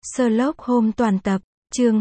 Sherlock Holmes toàn tập, chương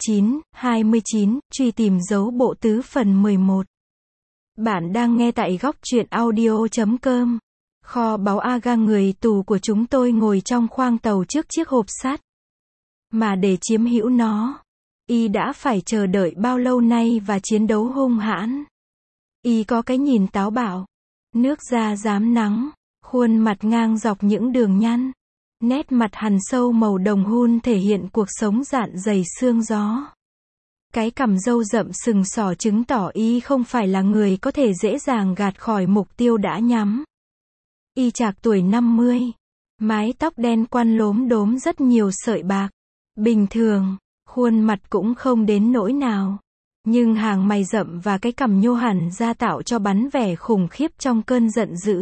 29, truy tìm dấu bộ tứ phần 11. Bạn đang nghe tại góc truyện audio.com. Kho báu Aga, người tù của chúng tôi ngồi trong khoang tàu trước chiếc hộp sắt. Mà để chiếm hữu nó, y đã phải chờ đợi bao lâu nay và chiến đấu hung hãn. Y có cái nhìn táo bạo, nước da rám nắng, khuôn mặt ngang dọc những đường nhăn. Nét mặt hằn sâu màu đồng hun thể hiện cuộc sống dạn dày xương gió. Cái cằm râu rậm sừng sỏ chứng tỏ y không phải là người có thể dễ dàng gạt khỏi mục tiêu đã nhắm. Y trạc tuổi 50, mái tóc đen quăn lốm đốm rất nhiều sợi bạc. Bình thường, khuôn mặt cũng không đến nỗi nào. Nhưng hàng mày rậm và cái cằm nhô hẳn ra tạo cho bắn vẻ khủng khiếp trong cơn giận dữ.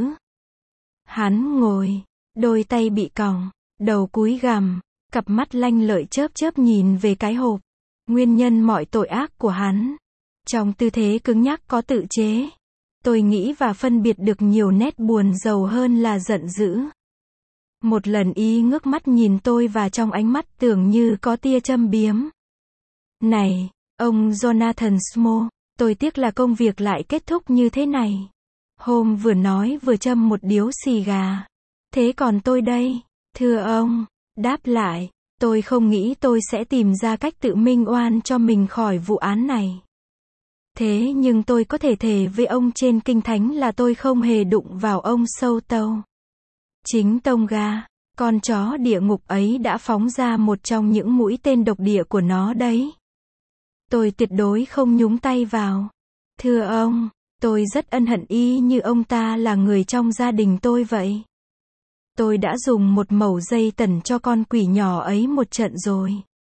Hắn ngồi, đôi tay bị còng, đầu cúi gằm, cặp mắt lanh lợi chớp chớp nhìn về cái hộp. Nguyên nhân mọi tội ác của hắn. Trong tư thế cứng nhắc có tự chế. Tôi nghĩ và phân biệt được nhiều nét buồn rầu hơn là giận dữ. Một lần y ngước mắt nhìn tôi và trong ánh mắt tưởng như có tia châm biếm. Này, ông Jonathan Smoke, tôi tiếc là công việc lại kết thúc như thế này. Holmes vừa nói vừa châm một điếu xì gà. Thế còn tôi đây? Thưa ông, đáp lại, tôi không nghĩ tôi sẽ tìm ra cách tự minh oan cho mình khỏi vụ án này. Thế nhưng tôi có thể thề với ông trên kinh thánh là tôi không hề đụng vào ông Southall. Chính Tonga, con chó địa ngục ấy đã phóng ra một trong những mũi tên độc địa của nó đấy. Tôi tuyệt đối không nhúng tay vào. Thưa ông, tôi rất ân hận y như ông ta là người trong gia đình tôi vậy. Tôi đã dùng một mẩu dây tẩn cho con quỷ nhỏ ấy một trận rồi.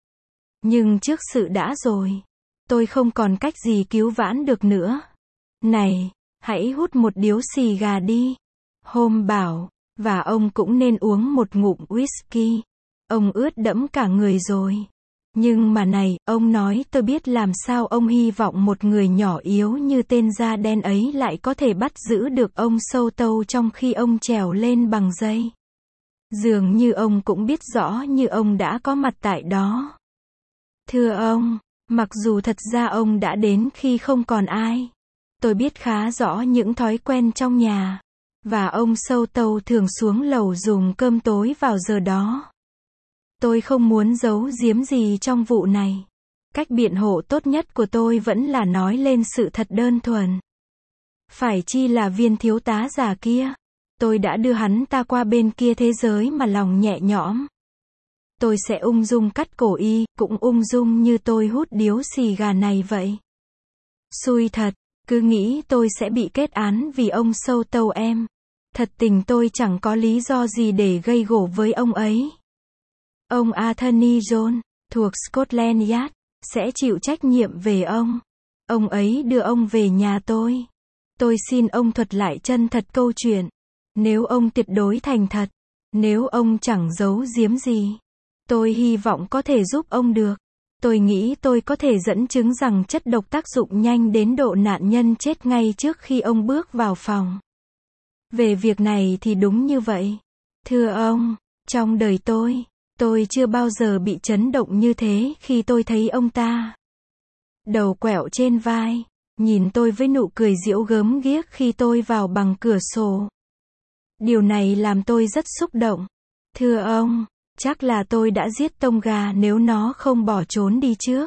Nhưng trước sự đã rồi, tôi không còn cách gì cứu vãn được nữa. Này, hãy hút một điếu xì gà đi. Holmes bảo, và ông cũng nên uống một ngụm whisky. Ông ướt đẫm cả người rồi. Nhưng mà này, ông nói, tôi biết làm sao ông hy vọng một người nhỏ yếu như tên da đen ấy lại có thể bắt giữ được ông Southall trong khi ông trèo lên bằng dây. Dường như ông cũng biết rõ như ông đã có mặt tại đó. Thưa ông, mặc dù thật ra ông đã đến khi không còn ai. Tôi biết khá rõ những thói quen trong nhà. Và ông Southall thường xuống lầu dùng cơm tối vào giờ đó. Tôi không muốn giấu giếm gì trong vụ này. Cách biện hộ tốt nhất của tôi vẫn là nói lên sự thật đơn thuần. Phải chi là viên thiếu tá già kia. Tôi đã đưa hắn ta qua bên kia thế giới mà lòng nhẹ nhõm. Tôi sẽ ung dung cắt cổ y, cũng ung dung như tôi hút điếu xì gà này vậy. Xui thật, cứ nghĩ tôi sẽ bị kết án vì ông Southall em. Thật tình tôi chẳng có lý do gì để gây gổ với ông ấy. Ông Anthony John, thuộc Scotland Yard, sẽ chịu trách nhiệm về ông. Ông ấy đưa ông về nhà tôi. Tôi xin ông thuật lại chân thật câu chuyện. Nếu ông tuyệt đối thành thật, nếu ông chẳng giấu giếm gì, tôi hy vọng có thể giúp ông được. Tôi nghĩ tôi có thể dẫn chứng rằng chất độc tác dụng nhanh đến độ nạn nhân chết ngay trước khi ông bước vào phòng. Về việc này thì đúng như vậy. Thưa ông, trong đời tôi chưa bao giờ bị chấn động như thế khi tôi thấy ông ta. Đầu quẹo trên vai, nhìn tôi với nụ cười giễu gớm ghiếc khi tôi vào bằng cửa sổ. Điều này làm tôi rất xúc động. Thưa ông, chắc là tôi đã giết Tonga nếu nó không bỏ trốn đi trước.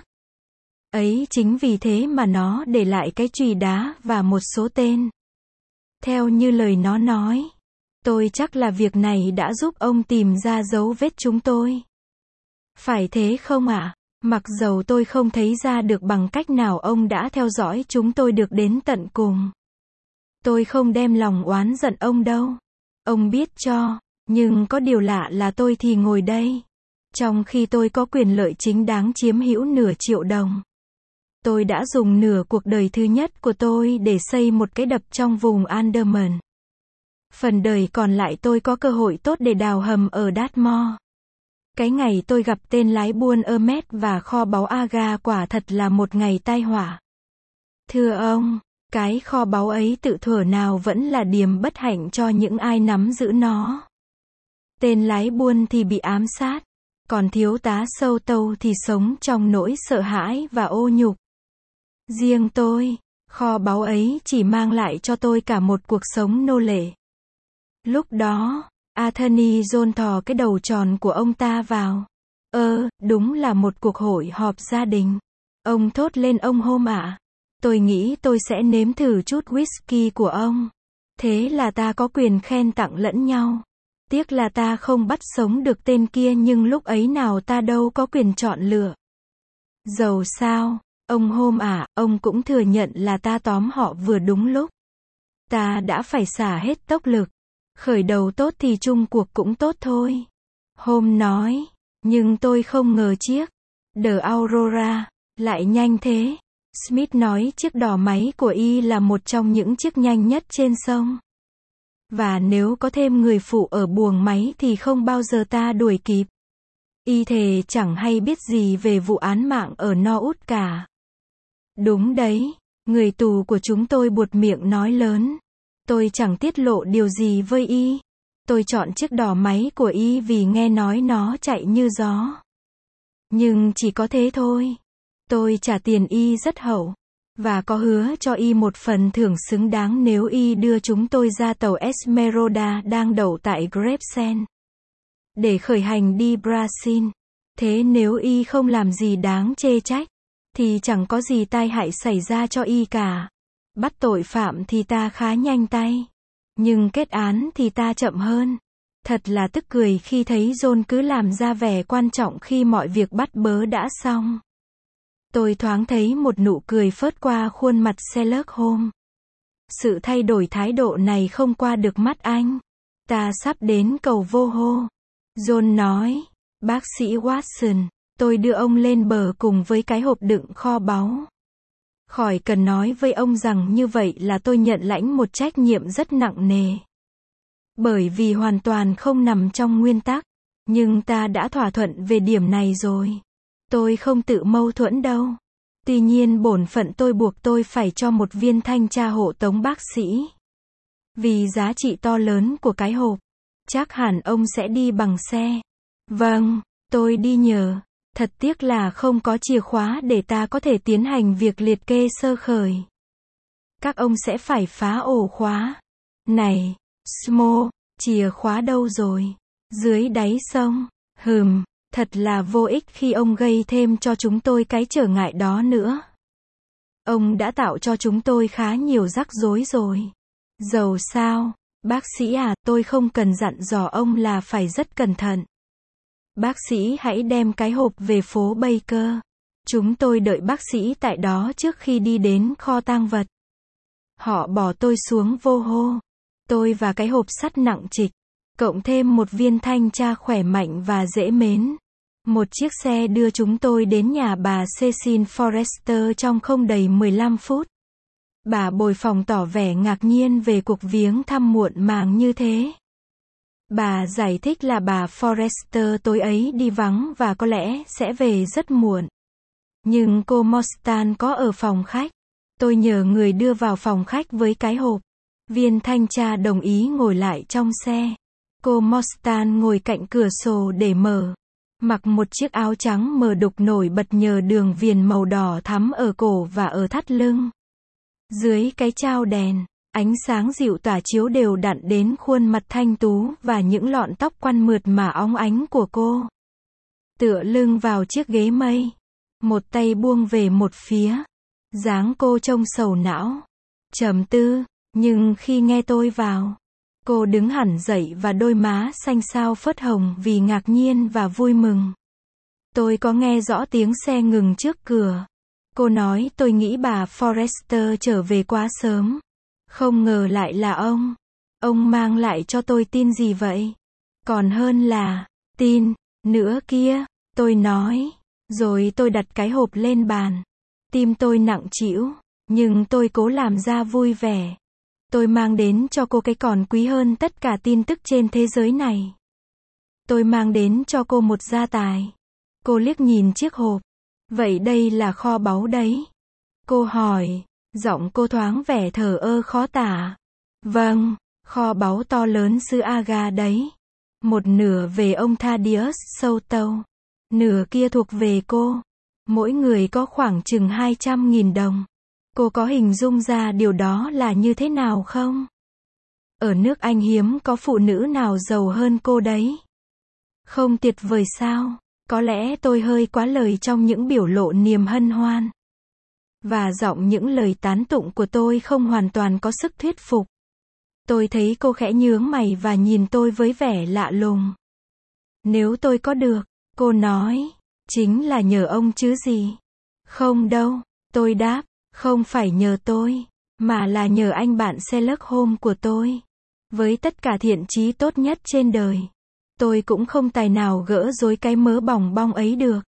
Ấy chính vì thế mà nó để lại cái chùy đá và một số tên. Theo như lời nó nói, tôi chắc là việc này đã giúp ông tìm ra dấu vết chúng tôi. Phải thế không ạ? Mặc dầu tôi không thấy ra được bằng cách nào ông đã theo dõi chúng tôi được đến tận cùng. Tôi không đem lòng oán giận ông đâu. Ông biết cho, nhưng có điều lạ là tôi thì ngồi đây. Trong khi tôi có quyền lợi chính đáng chiếm hữu nửa triệu đồng. Tôi đã dùng nửa cuộc đời thứ nhất của tôi để xây một cái đập trong vùng Andaman. Phần đời còn lại tôi có cơ hội tốt để đào hầm ở Dartmoor. Cái ngày tôi gặp tên lái buôn Hermes và kho báu Aga quả thật là một ngày tai họa. Thưa ông, cái kho báu ấy tự thuở nào vẫn là điềm bất hạnh cho những ai nắm giữ nó. Tên lái buôn thì bị ám sát. Còn thiếu tá Sâu Tâu thì sống trong nỗi sợ hãi và ô nhục. Riêng tôi, kho báu ấy chỉ mang lại cho tôi cả một cuộc sống nô lệ. Lúc đó, Anthony John thò cái đầu tròn của ông ta vào. Đúng là một cuộc hội họp gia đình. Ông thốt lên, ông Holmes ạ. Tôi nghĩ tôi sẽ nếm thử chút whisky của ông. Thế là ta có quyền khen tặng lẫn nhau. Tiếc là ta không bắt sống được tên kia, nhưng lúc ấy nào ta đâu có quyền chọn lựa. Dầu sao, ông Holmes ạ, ông cũng thừa nhận là ta tóm họ vừa đúng lúc. Ta đã phải xả hết tốc lực. Khởi đầu tốt thì chung cuộc cũng tốt thôi. Holmes nói, nhưng tôi không ngờ chiếc The Aurora lại nhanh thế. Smith nói chiếc đò máy của y là một trong những chiếc nhanh nhất trên sông. Và nếu có thêm người phụ ở buồng máy thì không bao giờ ta đuổi kịp. Y thề chẳng hay biết gì về vụ án mạng ở Norwood cả. Đúng đấy, người tù của chúng tôi buột miệng nói lớn. Tôi chẳng tiết lộ điều gì với y. Tôi chọn chiếc đò máy của y vì nghe nói nó chạy như gió. Nhưng chỉ có thế thôi. Tôi trả tiền y rất hậu. Và có hứa cho y một phần thưởng xứng đáng nếu y đưa chúng tôi ra tàu Esmeralda đang đậu tại Gravesend. Để khởi hành đi Brazil. Thế nếu y không làm gì đáng chê trách, thì chẳng có gì tai hại xảy ra cho y cả. Bắt tội phạm thì ta khá nhanh tay. Nhưng kết án thì ta chậm hơn. Thật là tức cười khi thấy John cứ làm ra vẻ quan trọng khi mọi việc bắt bớ đã xong. Tôi thoáng thấy một nụ cười phớt qua khuôn mặt Sherlock Holmes. Sự thay đổi thái độ này không qua được mắt anh. Ta sắp đến cầu vô hô. John nói, bác sĩ Watson, tôi đưa ông lên bờ cùng với cái hộp đựng kho báu. Khỏi cần nói với ông rằng như vậy là tôi nhận lãnh một trách nhiệm rất nặng nề. Bởi vì hoàn toàn không nằm trong nguyên tắc. Nhưng ta đã thỏa thuận về điểm này rồi. Tôi không tự mâu thuẫn đâu. Tuy nhiên bổn phận tôi buộc tôi phải cho một viên thanh tra hộ tống bác sĩ. Vì giá trị to lớn của cái hộp. Chắc hẳn ông sẽ đi bằng xe. Vâng, tôi đi nhờ. Thật tiếc là không có chìa khóa để ta có thể tiến hành việc liệt kê sơ khởi. Các ông sẽ phải phá ổ khóa. Này, Smo, chìa khóa đâu rồi? Dưới đáy sông. Thật là vô ích khi ông gây thêm cho chúng tôi cái trở ngại đó nữa. Ông đã tạo cho chúng tôi khá nhiều rắc rối rồi. Dầu sao, bác sĩ à, tôi không cần dặn dò ông là phải rất cẩn thận. Bác sĩ hãy đem cái hộp về phố Baker. Chúng tôi đợi bác sĩ tại đó trước khi đi đến kho tang vật. Họ bỏ tôi xuống vô hô. Tôi và cái hộp sắt nặng trịch. Cộng thêm một viên thanh tra khỏe mạnh và dễ mến. Một chiếc xe đưa chúng tôi đến nhà bà Cecil Forrester trong không đầy 15 phút. Bà bồi phòng tỏ vẻ ngạc nhiên về cuộc viếng thăm muộn màng như thế. Bà giải thích là bà Forrester tối ấy đi vắng và có lẽ sẽ về rất muộn. Nhưng cô Mostan có ở phòng khách. Tôi nhờ người đưa vào phòng khách với cái hộp. Viên thanh tra đồng ý ngồi lại trong xe. Cô Mostan ngồi cạnh cửa sổ để mở. Mặc một chiếc áo trắng mờ đục nổi bật nhờ đường viền màu đỏ thắm ở cổ và ở thắt lưng. Dưới cái trao đèn, ánh sáng dịu tỏa chiếu đều đặn đến khuôn mặt thanh tú và những lọn tóc quăn mượt mà óng ánh của cô. Tựa lưng vào chiếc ghế mây. Một tay buông về một phía. Dáng cô trông sầu não. Trầm tư. Nhưng khi nghe tôi vào, cô đứng hẳn dậy và đôi má xanh xao phớt hồng vì ngạc nhiên và vui mừng. Tôi có nghe rõ tiếng xe ngừng trước cửa. Cô nói tôi nghĩ bà Forrester trở về quá sớm. Không ngờ lại là ông. Ông mang lại cho tôi tin gì vậy? Còn hơn là tin nữa kia, tôi nói. Rồi tôi đặt cái hộp lên bàn. Tim tôi nặng trĩu, nhưng tôi cố làm ra vui vẻ. Tôi mang đến cho cô cái còn quý hơn tất cả tin tức trên thế giới này. Tôi mang đến cho cô một gia tài. Cô liếc nhìn chiếc hộp. Vậy đây là kho báu đấy. Cô hỏi. Giọng cô thoáng vẻ thờ ơ khó tả. Vâng, kho báu to lớn xứ Aga đấy. Một nửa về ông Thaddeus Sâu Tâu. Nửa kia thuộc về cô. Mỗi người có khoảng chừng 200.000 đồng. Cô có hình dung ra điều đó là như thế nào không? Ở nước Anh hiếm có phụ nữ nào giàu hơn cô đấy. Không tuyệt vời sao? Có lẽ tôi hơi quá lời trong những biểu lộ niềm hân hoan. Và giọng những lời tán tụng của tôi không hoàn toàn có sức thuyết phục. Tôi thấy cô khẽ nhướng mày và nhìn tôi với vẻ lạ lùng. Nếu tôi có được, cô nói, chính là nhờ ông chứ gì. Không đâu, tôi đáp, không phải nhờ tôi, mà là nhờ anh bạn Sherlock Holmes của tôi. Với tất cả thiện chí tốt nhất trên đời, tôi cũng không tài nào gỡ rối cái mớ bòng bong ấy được.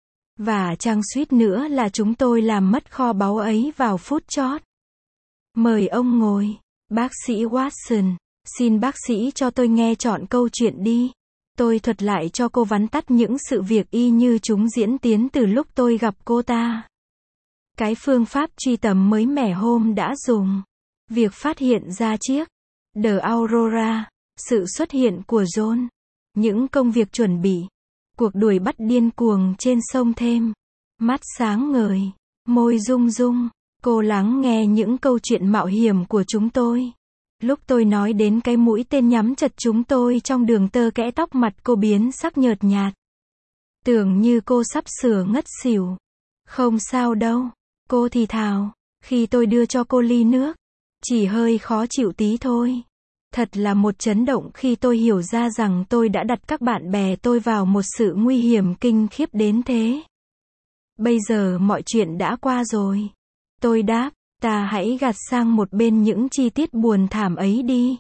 Và chăng suýt nữa là chúng tôi làm mất kho báu ấy vào phút chót. Mời ông ngồi, bác sĩ Watson, xin bác sĩ cho tôi nghe trọn câu chuyện đi. Tôi thuật lại cho cô vắn tắt những sự việc y như chúng diễn tiến từ lúc tôi gặp cô ta. Cái phương pháp truy tầm mới mẻ hôm đã dùng. Việc phát hiện ra chiếc The Aurora, sự xuất hiện của John, những công việc chuẩn bị, cuộc đuổi bắt điên cuồng trên sông Thêm. Mắt sáng ngời, môi rung rung, cô lắng nghe những câu chuyện mạo hiểm của chúng tôi. Lúc tôi nói đến cái mũi tên nhắm chặt chúng tôi trong đường tơ kẽ tóc mặt cô biến sắc nhợt nhạt. Tưởng như cô sắp sửa ngất xỉu. Không sao đâu, cô thì thào, khi tôi đưa cho cô ly nước. Chỉ hơi khó chịu tí thôi. Thật là một chấn động khi tôi hiểu ra rằng tôi đã đặt các bạn bè tôi vào một sự nguy hiểm kinh khiếp đến thế. Bây giờ mọi chuyện đã qua rồi. Tôi đáp, ta hãy gạt sang một bên những chi tiết buồn thảm ấy đi.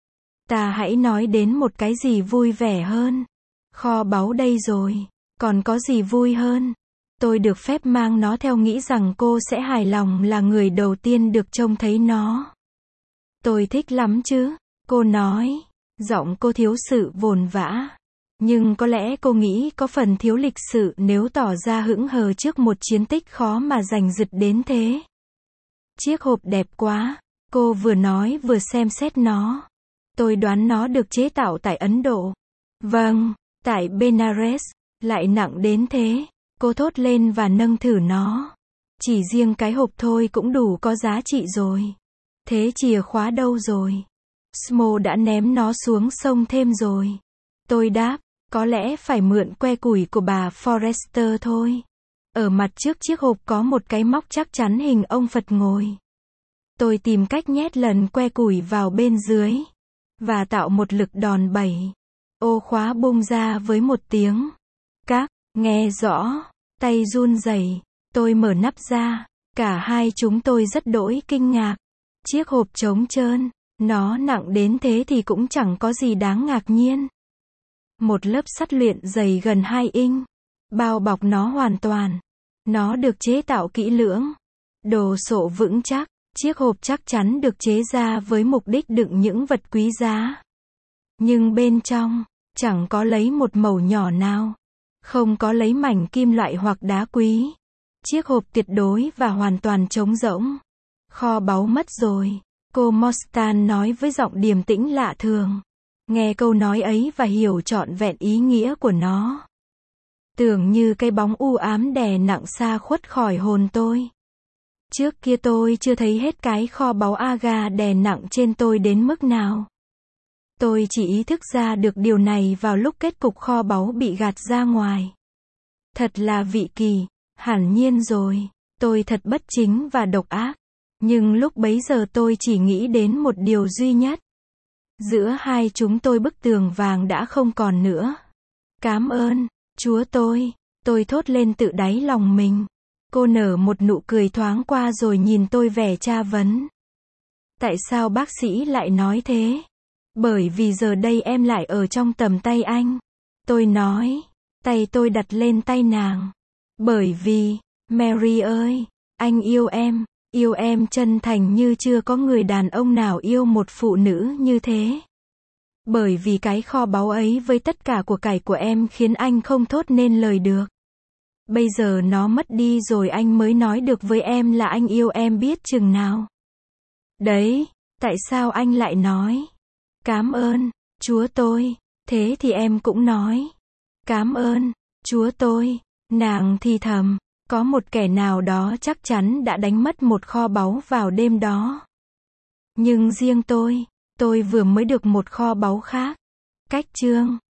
Ta hãy nói đến một cái gì vui vẻ hơn. Kho báu đây rồi, còn có gì vui hơn? Tôi được phép mang nó theo nghĩ rằng cô sẽ hài lòng là người đầu tiên được trông thấy nó. Tôi thích lắm chứ, cô nói. Giọng cô thiếu sự vồn vã. Nhưng có lẽ cô nghĩ có phần thiếu lịch sự nếu tỏ ra hững hờ trước một chiến tích khó mà giành giật đến thế. Chiếc hộp đẹp quá, cô vừa nói vừa xem xét nó. Tôi đoán nó được chế tạo tại Ấn Độ. Vâng, tại Benares, lại nặng đến thế. Cô thốt lên và nâng thử nó. Chỉ riêng cái hộp thôi cũng đủ có giá trị rồi. Thế chìa khóa đâu rồi? Smo đã ném nó xuống sông Thêm rồi. Tôi đáp, có lẽ phải mượn que củi của bà Forrester thôi. Ở mặt trước chiếc hộp có một cái móc chắc chắn hình ông Phật ngồi. Tôi tìm cách nhét lần que củi vào bên dưới. Và tạo một lực đòn bẩy. Ô khóa bung ra với một tiếng. Các, nghe rõ, tay run rẩy. Tôi mở nắp ra. Cả hai chúng tôi rất đỗi kinh ngạc. Chiếc hộp trống trơn. Nó nặng đến thế thì cũng chẳng có gì đáng ngạc nhiên. Một lớp sắt luyện dày gần 2 inch. Bao bọc nó hoàn toàn. Nó được chế tạo kỹ lưỡng. Đồ sộ vững chắc. Chiếc hộp chắc chắn được chế ra với mục đích đựng những vật quý giá. Nhưng bên trong, chẳng có lấy một mẩu nhỏ nào. Không có lấy mảnh kim loại hoặc đá quý. Chiếc hộp tuyệt đối và hoàn toàn trống rỗng. Kho báu mất rồi. Cô Mostan nói với giọng điềm tĩnh lạ thường. Nghe câu nói ấy và hiểu trọn vẹn ý nghĩa của nó. Tưởng như cái bóng u ám đè nặng xa khuất khỏi hồn tôi. Trước kia tôi chưa thấy hết cái kho báu Aga đè nặng trên tôi đến mức nào. Tôi chỉ ý thức ra được điều này vào lúc kết cục kho báu bị gạt ra ngoài. Thật là vị kỳ, hẳn nhiên rồi, tôi thật bất chính và độc ác. Nhưng lúc bấy giờ tôi chỉ nghĩ đến một điều duy nhất. Giữa hai chúng tôi bức tường vàng đã không còn nữa. Cám ơn, Chúa tôi thốt lên tự đáy lòng mình. Cô nở một nụ cười thoáng qua rồi nhìn tôi vẻ tra vấn. Tại sao bác sĩ lại nói thế? Bởi vì giờ đây em lại ở trong tầm tay anh. Tôi nói, tay tôi đặt lên tay nàng. Bởi vì, Mary ơi, anh yêu em chân thành như chưa có người đàn ông nào yêu một phụ nữ như thế. Bởi vì cái kho báu ấy với tất cả của cải của em khiến anh không thốt nên lời được. Bây giờ nó mất đi rồi anh mới nói được với em là anh yêu em biết chừng nào. Đấy, tại sao anh lại nói? Cám ơn, Chúa tôi, thế thì em cũng nói. Cám ơn, Chúa tôi, nàng thì thầm, có một kẻ nào đó chắc chắn đã đánh mất một kho báu vào đêm đó. Nhưng riêng tôi vừa mới được một kho báu khác. Cách chương